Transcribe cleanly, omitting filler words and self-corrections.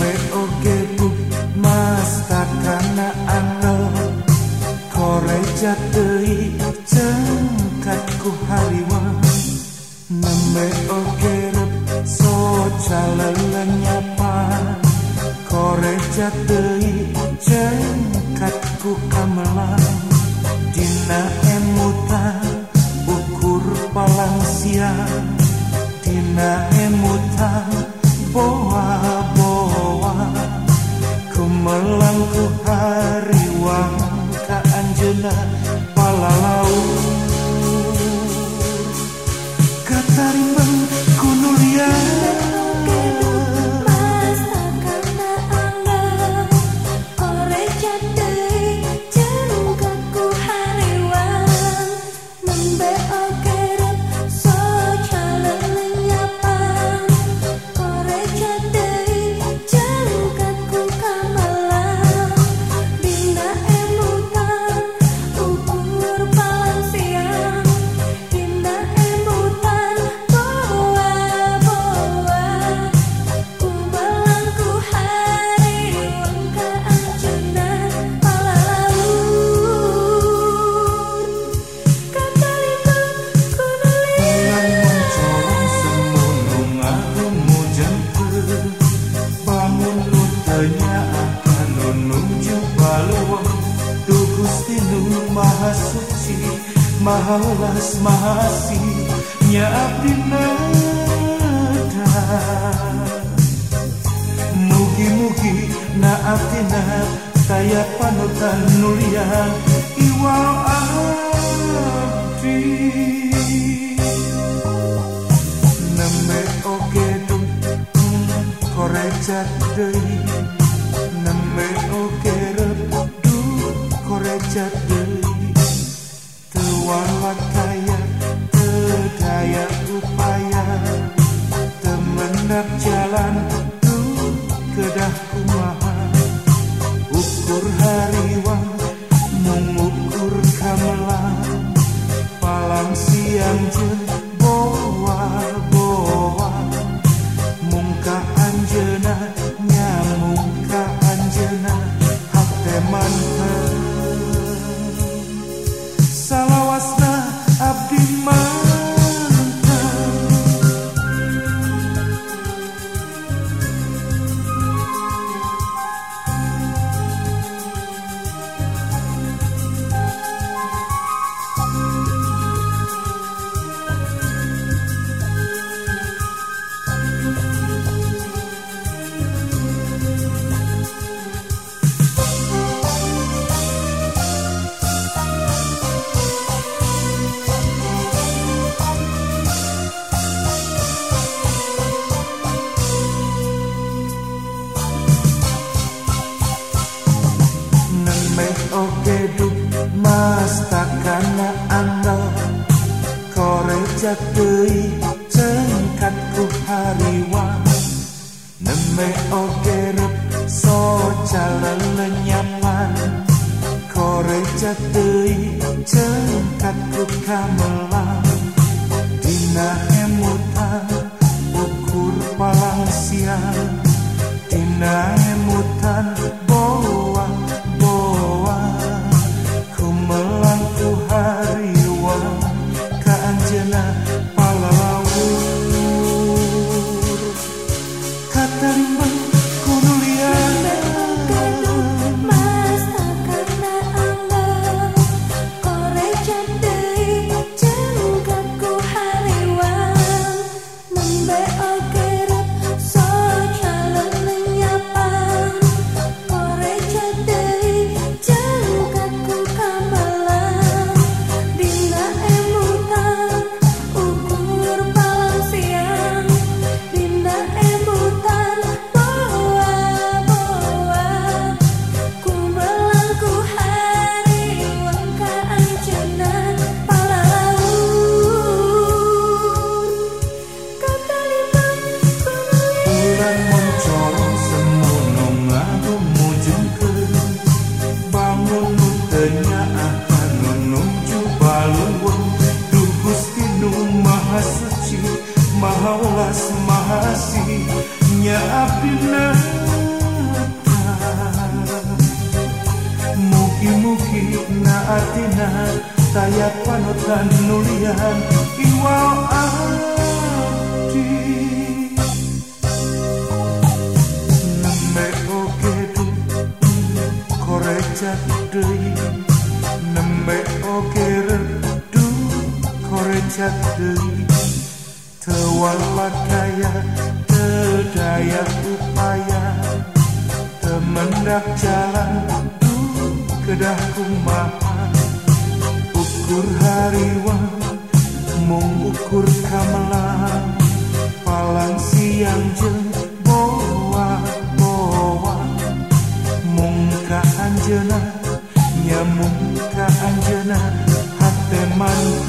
Nembe oge buk mas takana angel kore jatei cengkatku hariwan. Nembe oge rep so calalengyapan kore jatei cengkatku kamelan. Dina emutan ukur palang siang, dina emutan boa-boa kumelang ku hariwang ka anjeuna palalau. Katarimbang kuno liar Maha suci, maha welas, maha asih, nya abdi nada. Mugi-mugi na abdina kaya panutan nulian iwal abdi. Nembe oge dum korecak deui, nembe oge rep du korecak deui. Walat kaya, tedaya upaya, temendak jalan tuh kedah kumaha. Ukur hariwang, mengukur kamelang, palang siang jeung boa-boa. Mungka anjeuna, nyamungka anjeuna, hate mantep. Salawasna abdi mantap. Oke duk mas takana angel kore jatei cengkatku hariwang. Nembe oge rep so calalengyapan kore jatei cengkatku kamelang. Dina emutan ukur palang siang, dina emutan boa-boa kumelang ku hariwang ka anjeuna palalau. Katarimbang kuno liar mas takana angel kore jatei cengkatku hariwang. Nembe oge rep so calalengyapan kore jatei cengkatku kamelang. Dina emutan ukur palang siang, dina emutan boa-boa kumelang ku hariwang ka anjeuna palalau. Katarimbang kuno bulan mencorong semono ngamujengkeun bangun tenya akan menuju baluweng. Duh Gusti nu maha suci, maha welas, maha asih, nya abdi artina saya panutan nulian iwal abdi nembe oge du korecak deui nembe oge redu korecak deui tewala daya tedaya upaya temendak jalan du kedah kumaha ukur hariwan mung ukur kamelang palang siang jeung boa mung ka anjeuna nyamung ka anjeuna hate man